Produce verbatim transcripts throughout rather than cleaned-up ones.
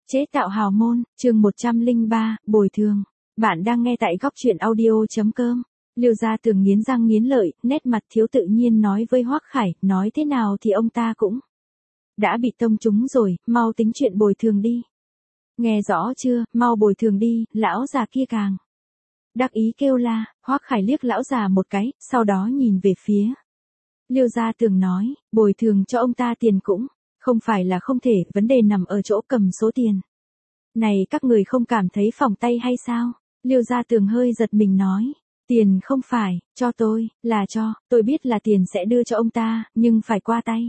Chế tạo hào môn, chương một trăm lẻ ba, bồi thường. Bạn đang nghe tại góc truyện audio chấm com. Liêu Gia Tường nghiến răng nghiến lợi, nét mặt thiếu tự nhiên nói với Hoắc Khải, nói thế nào thì ông ta cũng đã bị tông trúng rồi, mau tính chuyện bồi thường đi. Nghe rõ chưa, mau bồi thường đi, lão già kia càng đắc ý kêu la. Hoắc Khải liếc lão già một cái, sau đó nhìn về phía Liêu Gia Tường nói, bồi thường cho ông ta tiền cũng không phải là không thể, vấn đề nằm ở chỗ cầm số tiền này, các người không cảm thấy phỏng tay hay sao? Liêu Gia Tường hơi giật mình nói, tiền không phải cho tôi, là cho, tôi biết là tiền sẽ đưa cho ông ta, nhưng phải qua tay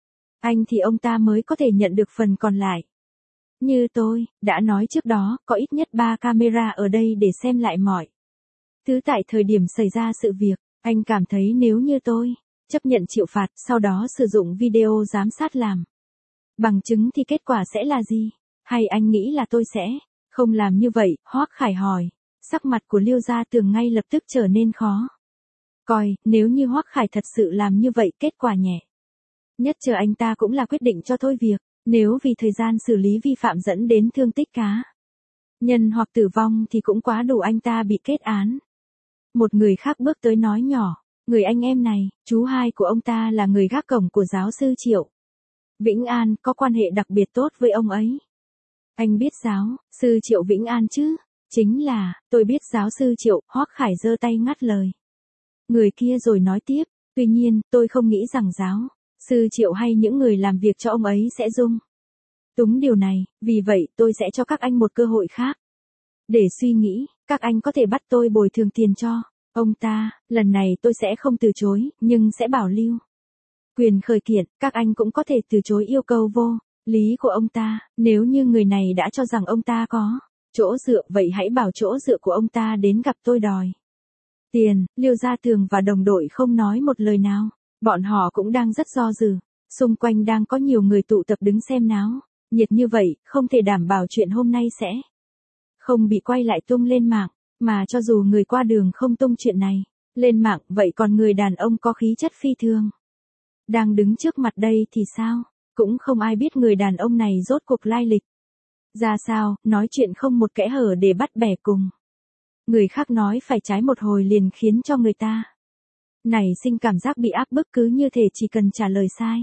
anh thì ông ta mới có thể nhận được phần còn lại. Như tôi đã nói trước đó, có ít nhất ba camera ở đây để xem lại mọi thứ tại thời điểm xảy ra sự việc. Anh cảm thấy nếu như tôi chấp nhận chịu phạt, sau đó sử dụng video giám sát làm bằng chứng thì kết quả sẽ là gì? Hay anh nghĩ là tôi sẽ không làm như vậy? Hoắc Khải hỏi. Sắc mặt của Liêu Gia Tường ngay lập tức trở nên khó coi, nếu như Hoắc Khải thật sự làm như vậy, kết quả nhẹ nhất chờ anh ta cũng là quyết định cho thôi việc. Nếu vì thời gian xử lý vi phạm dẫn đến thương tích cá nhân hoặc tử vong thì cũng quá đủ anh ta bị kết án. Một người khác bước tới nói nhỏ, người anh em này, chú hai của ông ta là người gác cổng của giáo sư Triệu Vĩnh An, có quan hệ đặc biệt tốt với ông ấy. Anh biết giáo sư Triệu Vĩnh An chứ? Chính là, tôi biết giáo sư Triệu. Hoắc Khải giơ tay ngắt lời người kia rồi nói tiếp, tuy nhiên, tôi không nghĩ rằng giáo sư Triệu hay những người làm việc cho ông ấy sẽ dung túng điều này, vì vậy tôi sẽ cho các anh một cơ hội khác để suy nghĩ. Các anh có thể bắt tôi bồi thường tiền cho ông ta, lần này tôi sẽ không từ chối, nhưng sẽ bảo lưu quyền khởi kiện. Các anh cũng có thể từ chối yêu cầu vô lý của ông ta. Nếu như người này đã cho rằng ông ta có chỗ dựa, vậy hãy bảo chỗ dựa của ông ta đến gặp tôi đòi tiền. Liêu Gia Tường và đồng đội không nói một lời nào. Bọn họ cũng đang rất do dự. Xung quanh đang có nhiều người tụ tập đứng xem náo nhiệt như vậy, không thể đảm bảo chuyện hôm nay sẽ không bị quay lại tung lên mạng. Mà cho dù người qua đường không tung chuyện này lên mạng, vậy còn người đàn ông có khí chất phi thường đang đứng trước mặt đây thì sao? Cũng không ai biết người đàn ông này rốt cuộc lai lịch ra sao, nói chuyện không một kẽ hở để bắt bẻ cùng người khác nói phải trái một hồi liền khiến cho người ta nảy sinh cảm giác bị áp bức, cứ như thể chỉ cần trả lời sai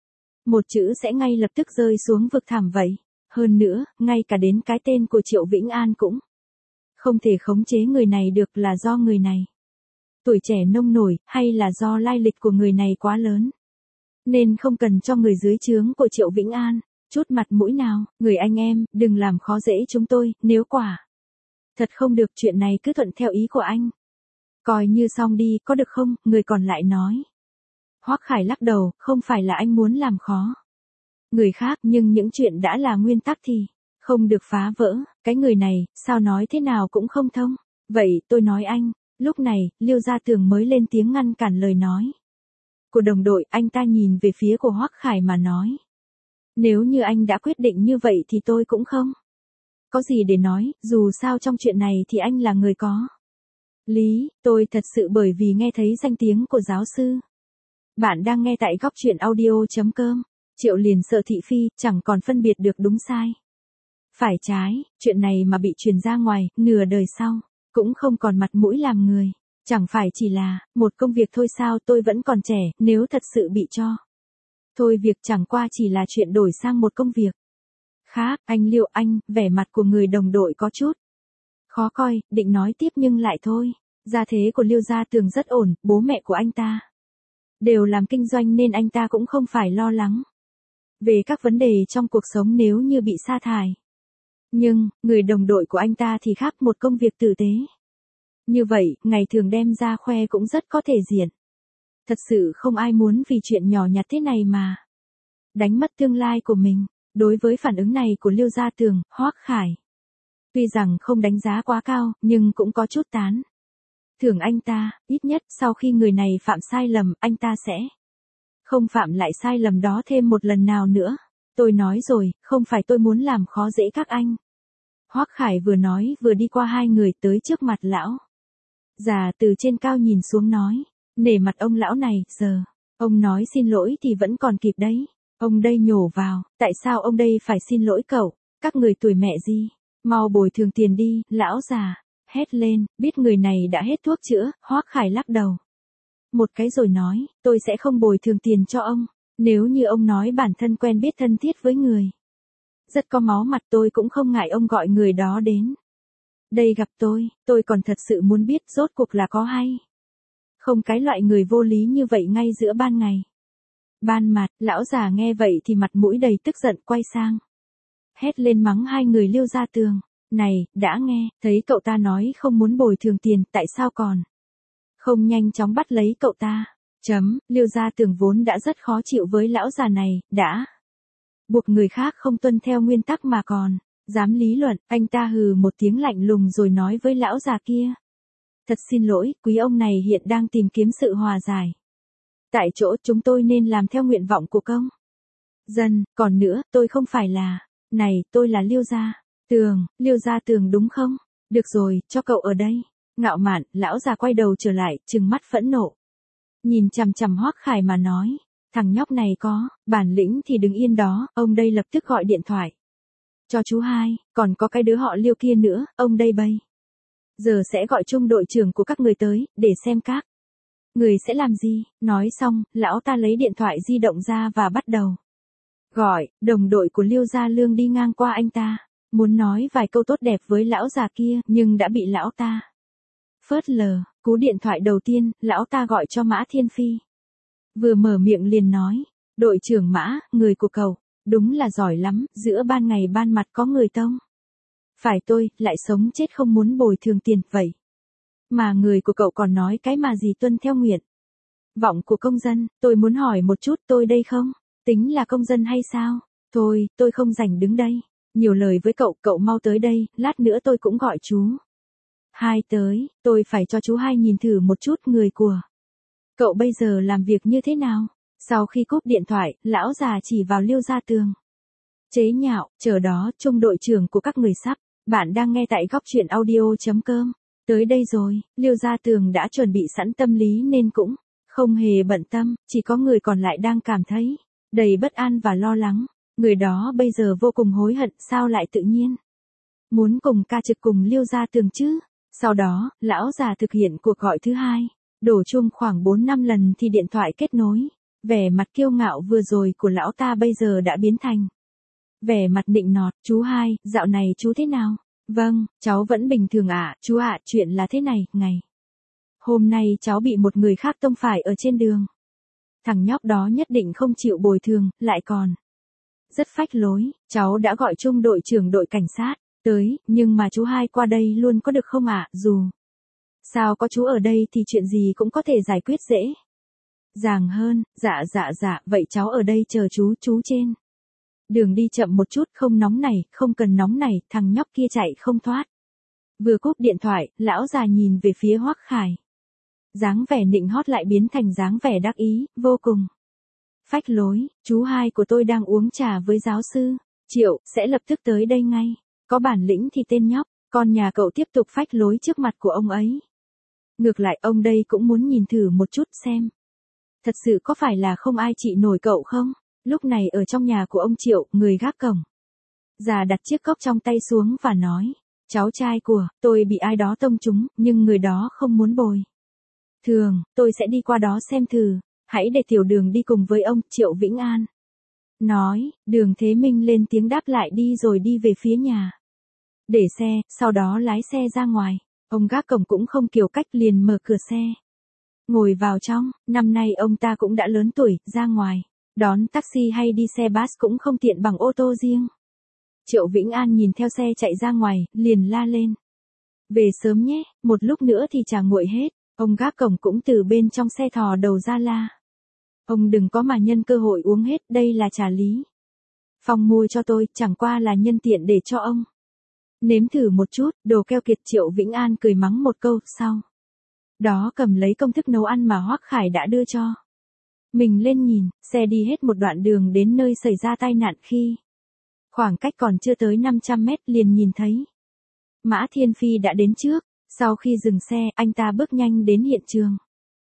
một chữ sẽ ngay lập tức rơi xuống vực thẳm vậy. Hơn nữa, ngay cả đến cái tên của Triệu Vĩnh An cũng không thể khống chế người này được, là do người này tuổi trẻ nông nổi, hay là do lai lịch của người này quá lớn nên không cần cho người dưới trướng của Triệu Vĩnh An chút mặt mũi nào. Người anh em, đừng làm khó dễ chúng tôi, nếu quả thật không được, chuyện này cứ thuận theo ý của anh coi như xong đi, có được không? Người còn lại nói. Hoắc Khải lắc đầu, không phải là anh muốn làm khó người khác, nhưng những chuyện đã là nguyên tắc thì không được phá vỡ. Cái người này, sao nói thế nào cũng không thông. Vậy, tôi nói anh. Lúc này, Liêu Gia Tường mới lên tiếng ngăn cản lời nói của đồng đội. Anh ta nhìn về phía của Hoắc Khải mà nói, nếu như anh đã quyết định như vậy thì tôi cũng không có gì để nói, dù sao trong chuyện này thì anh là người có lý. Tôi thật sự bởi vì nghe thấy danh tiếng của giáo sư. Bạn đang nghe tại góc truyện audio chấm com. Triệu liền sợ thị phi, chẳng còn phân biệt được đúng sai phải trái. Chuyện này mà bị truyền ra ngoài, nửa đời sau cũng không còn mặt mũi làm người. Chẳng phải chỉ là một công việc thôi sao? Tôi vẫn còn trẻ, nếu thật sự bị cho thôi việc, chẳng qua chỉ là chuyện đổi sang một công việc khác. Anh Liêu, anh, vẻ mặt của người đồng đội có chút khó coi, định nói tiếp nhưng lại thôi. Gia thế của Liêu Gia Tường rất ổn, bố mẹ của anh ta đều làm kinh doanh nên anh ta cũng không phải lo lắng về các vấn đề trong cuộc sống nếu như bị sa thải. Nhưng, người đồng đội của anh ta thì khác, một công việc tử tế như vậy, ngày thường đem ra khoe cũng rất có thể diện. Thật sự không ai muốn vì chuyện nhỏ nhặt thế này mà đánh mất tương lai của mình. Đối với phản ứng này của Liêu Gia Tường, Hoắc Khải tuy rằng không đánh giá quá cao, nhưng cũng có chút tán thưởng anh ta. Ít nhất sau khi người này phạm sai lầm, anh ta sẽ không phạm lại sai lầm đó thêm một lần nào nữa. Tôi nói rồi, không phải tôi muốn làm khó dễ các anh. Hoắc Khải vừa nói vừa đi qua hai người tới trước mặt lão già, từ trên cao nhìn xuống nói, nể mặt ông lão này, giờ ông nói xin lỗi thì vẫn còn kịp đấy. Ông đây nhổ vào, tại sao ông đây phải xin lỗi cậu? các người tuổi mẹ gì, mau bồi thường tiền đi, lão già, hét lên, biết người này đã hết thuốc chữa, Hoắc Khải lắc đầu. Một cái rồi nói, tôi sẽ không bồi thường tiền cho ông, nếu như ông nói bản thân quen biết thân thiết với người. Rất có máu mặt tôi cũng không ngại ông gọi người đó đến. Đây gặp tôi, tôi còn thật sự muốn biết rốt cuộc là có hay. Không cái loại người vô lý như vậy ngay giữa ban ngày. Ban mặt, lão già nghe vậy thì mặt mũi đầy tức giận quay sang. Hét lên mắng hai người Liêu Gia Tường. Này, đã nghe, thấy cậu ta nói không muốn bồi thường tiền, tại sao còn không nhanh chóng bắt lấy cậu ta. Chấm, Liêu Gia Tường vốn đã rất khó chịu với lão già này, đã buộc người khác không tuân theo nguyên tắc mà còn dám lý luận, anh ta hừ một tiếng lạnh lùng rồi nói với lão già kia. Thật xin lỗi, quý ông này hiện đang tìm kiếm sự hòa giải. Tại chỗ chúng tôi nên làm theo nguyện vọng của công dân, còn nữa, tôi không phải là, này, tôi là Liêu Gia Tường, Liêu Gia Tường đúng không? Được rồi, cho cậu ở đây. Ngạo mạn, lão già quay đầu trở lại, trừng mắt phẫn nộ. Nhìn chằm chằm Hoắc Khải mà nói, thằng nhóc này có bản lĩnh thì đứng yên đó, ông đây lập tức gọi điện thoại cho chú hai, còn có cái đứa họ Liêu kia nữa, ông đây bây giờ sẽ gọi trung đội trưởng của các người tới, để xem các người sẽ làm gì. Nói xong, lão ta lấy điện thoại di động ra và bắt đầu gọi. Đồng đội của Liêu Gia Lương đi ngang qua anh ta, muốn nói vài câu tốt đẹp với lão già kia, nhưng đã bị lão ta phớt lờ. Cú điện thoại đầu tiên, lão ta gọi cho Mã Thiên Phi. Vừa mở miệng liền nói, đội trưởng Mã, người của cậu, đúng là giỏi lắm, giữa ban ngày ban mặt có người tông. Phải tôi, lại sống chết không muốn bồi thường tiền, vậy. Mà người của cậu còn nói cái mà gì tuân theo nguyện vọng của công dân, tôi muốn hỏi một chút, tôi đây không tính là công dân hay sao? Thôi, tôi không rảnh đứng đây nhiều lời với cậu, cậu mau tới đây, lát nữa tôi cũng gọi chú hai tới, tôi phải cho chú hai nhìn thử một chút người của cậu bây giờ làm việc như thế nào. Sau khi cúp điện thoại, lão già chỉ vào Liêu Gia Tường. Chế nhạo, chờ đó, trung đội trưởng của các người sắp. Bạn đang nghe tại góc truyện audio.com. Tới đây rồi, Liêu Gia Tường đã chuẩn bị sẵn tâm lý nên cũng không hề bận tâm, chỉ có người còn lại đang cảm thấy đầy bất an và lo lắng. Người đó bây giờ vô cùng hối hận, sao lại tự nhiên muốn cùng ca trực cùng Liêu Gia Tường chứ. Sau đó, lão già thực hiện cuộc gọi thứ hai. Đổ chuông khoảng bốn năm lần thì điện thoại kết nối. Vẻ mặt kiêu ngạo vừa rồi của lão ta bây giờ đã biến thành vẻ mặt nịnh nọt. Chú hai, dạo này chú thế nào? Vâng, cháu vẫn bình thường ạ, à. Chú ạ, à, chuyện là thế này, ngày hôm nay cháu bị một người khác tông phải ở trên đường. Thằng nhóc đó nhất định không chịu bồi thường, lại còn rất phách lối. Cháu đã gọi trung đội trưởng đội cảnh sát tới, nhưng mà chú hai qua đây luôn có được không ạ? À? Dù sao có chú ở đây thì chuyện gì cũng có thể giải quyết dễ dàng hơn. Dạ dạ dạ, vậy cháu ở đây chờ chú, chú trên đường đi chậm một chút, không nóng này, không cần nóng này, thằng nhóc kia chạy không thoát. Vừa cúp điện thoại, lão già nhìn về phía Hoắc Khải. Dáng vẻ nịnh hót lại biến thành dáng vẻ đắc ý, vô cùng phách lối. Chú hai của tôi đang uống trà với giáo sư Triệu, sẽ lập tức tới đây ngay. Có bản lĩnh thì tên nhóc, con nhà cậu tiếp tục phách lối trước mặt của ông ấy. Ngược lại ông đây cũng muốn nhìn thử một chút xem. Thật sự có phải là không ai trị nổi cậu không? Lúc này ở trong nhà của ông Triệu, người gác cổng già đặt chiếc cốc trong tay xuống và nói, cháu trai của tôi bị ai đó tông trúng, nhưng người đó không muốn bồi thường, tôi sẽ đi qua đó xem thử, hãy để tiểu đường đi cùng với ông. Triệu Vĩnh An nói. Đường Thế Minh lên tiếng đáp lại đi rồi đi về phía nhà để xe, sau đó lái xe ra ngoài. Ông gác cổng cũng không kiều cách, liền mở cửa xe ngồi vào trong. Năm nay ông ta cũng đã lớn tuổi, ra ngoài đón taxi hay đi xe bus cũng không tiện bằng ô tô riêng. Triệu Vĩnh An nhìn theo xe chạy ra ngoài, liền la lên, về sớm nhé, một lúc nữa thì trà nguội hết. Ông gác cổng cũng từ bên trong xe thò đầu ra la, ông đừng có mà nhân cơ hội uống hết, đây là trà Lý Phong mua cho tôi, chẳng qua là nhân tiện để cho ông nếm thử một chút. Đồ keo kiệt. Triệu Vĩnh An cười mắng một câu, sau đó cầm lấy công thức nấu ăn mà Hoắc Khải đã đưa cho mình lên nhìn. Xe đi hết một đoạn đường đến nơi xảy ra tai nạn, khi khoảng cách còn chưa tới năm trăm mét liền nhìn thấy Mã Thiên Phi đã đến trước. Sau khi dừng xe, anh ta bước nhanh đến hiện trường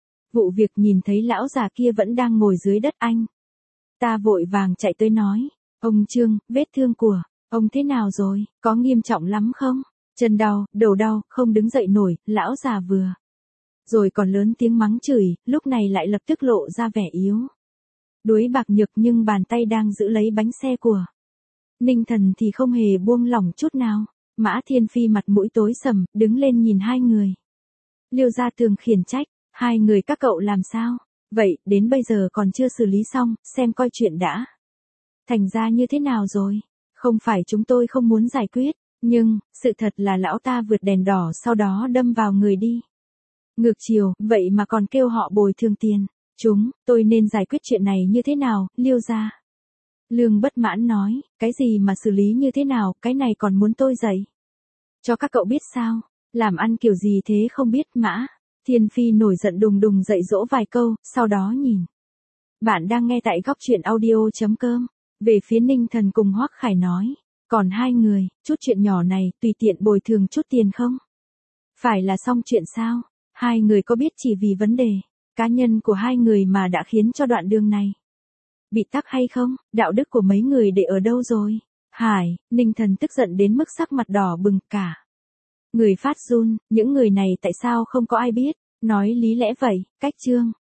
vụ việc, nhìn thấy lão già kia vẫn đang ngồi dưới đất, anh ta vội vàng chạy tới nói, ông Trương, vết thương của Ông thế nào rồi, có nghiêm trọng lắm không? Chân đau, đầu đau, không đứng dậy nổi, lão già vừa. Rồi còn lớn tiếng mắng chửi, lúc này lại lập tức lộ ra vẻ yếu. Đuối bạc nhược nhưng bàn tay đang giữ lấy bánh xe của Ninh Thần thì không hề buông lỏng chút nào. Mã Thiên Phi mặt mũi tối sầm, đứng lên nhìn hai người. Liêu Gia Tường khiển trách, hai người các cậu làm sao? Vậy, đến bây giờ còn chưa xử lý xong, xem coi chuyện đã. Thành ra như thế nào rồi? Không phải chúng tôi không muốn giải quyết, nhưng, sự thật là lão ta vượt đèn đỏ sau đó đâm vào người đi. Ngược chiều, vậy mà còn kêu họ bồi thường tiền. Chúng, tôi nên giải quyết chuyện này như thế nào, Liêu Gia? Lương bất mãn nói, cái gì mà xử lý như thế nào, cái này còn muốn tôi dạy. Cho các cậu biết sao, làm ăn kiểu gì thế không biết. Mã Thiên Phi nổi giận đùng đùng dạy dỗ vài câu, sau đó nhìn. Bạn đang nghe tại góc truyện audio.com. Về phía Ninh Thần cùng Hoắc Khải nói, còn hai người, chút chuyện nhỏ này, tùy tiện bồi thường chút tiền không? Phải là xong chuyện sao? Hai người có biết chỉ vì vấn đề cá nhân của hai người mà đã khiến cho đoạn đường này bị tắc hay không? Đạo đức của mấy người để ở đâu rồi? Hải, Ninh Thần tức giận đến mức sắc mặt đỏ bừng cả. Người phát run, những người này tại sao không có ai biết? Nói lý lẽ vậy, cách trương.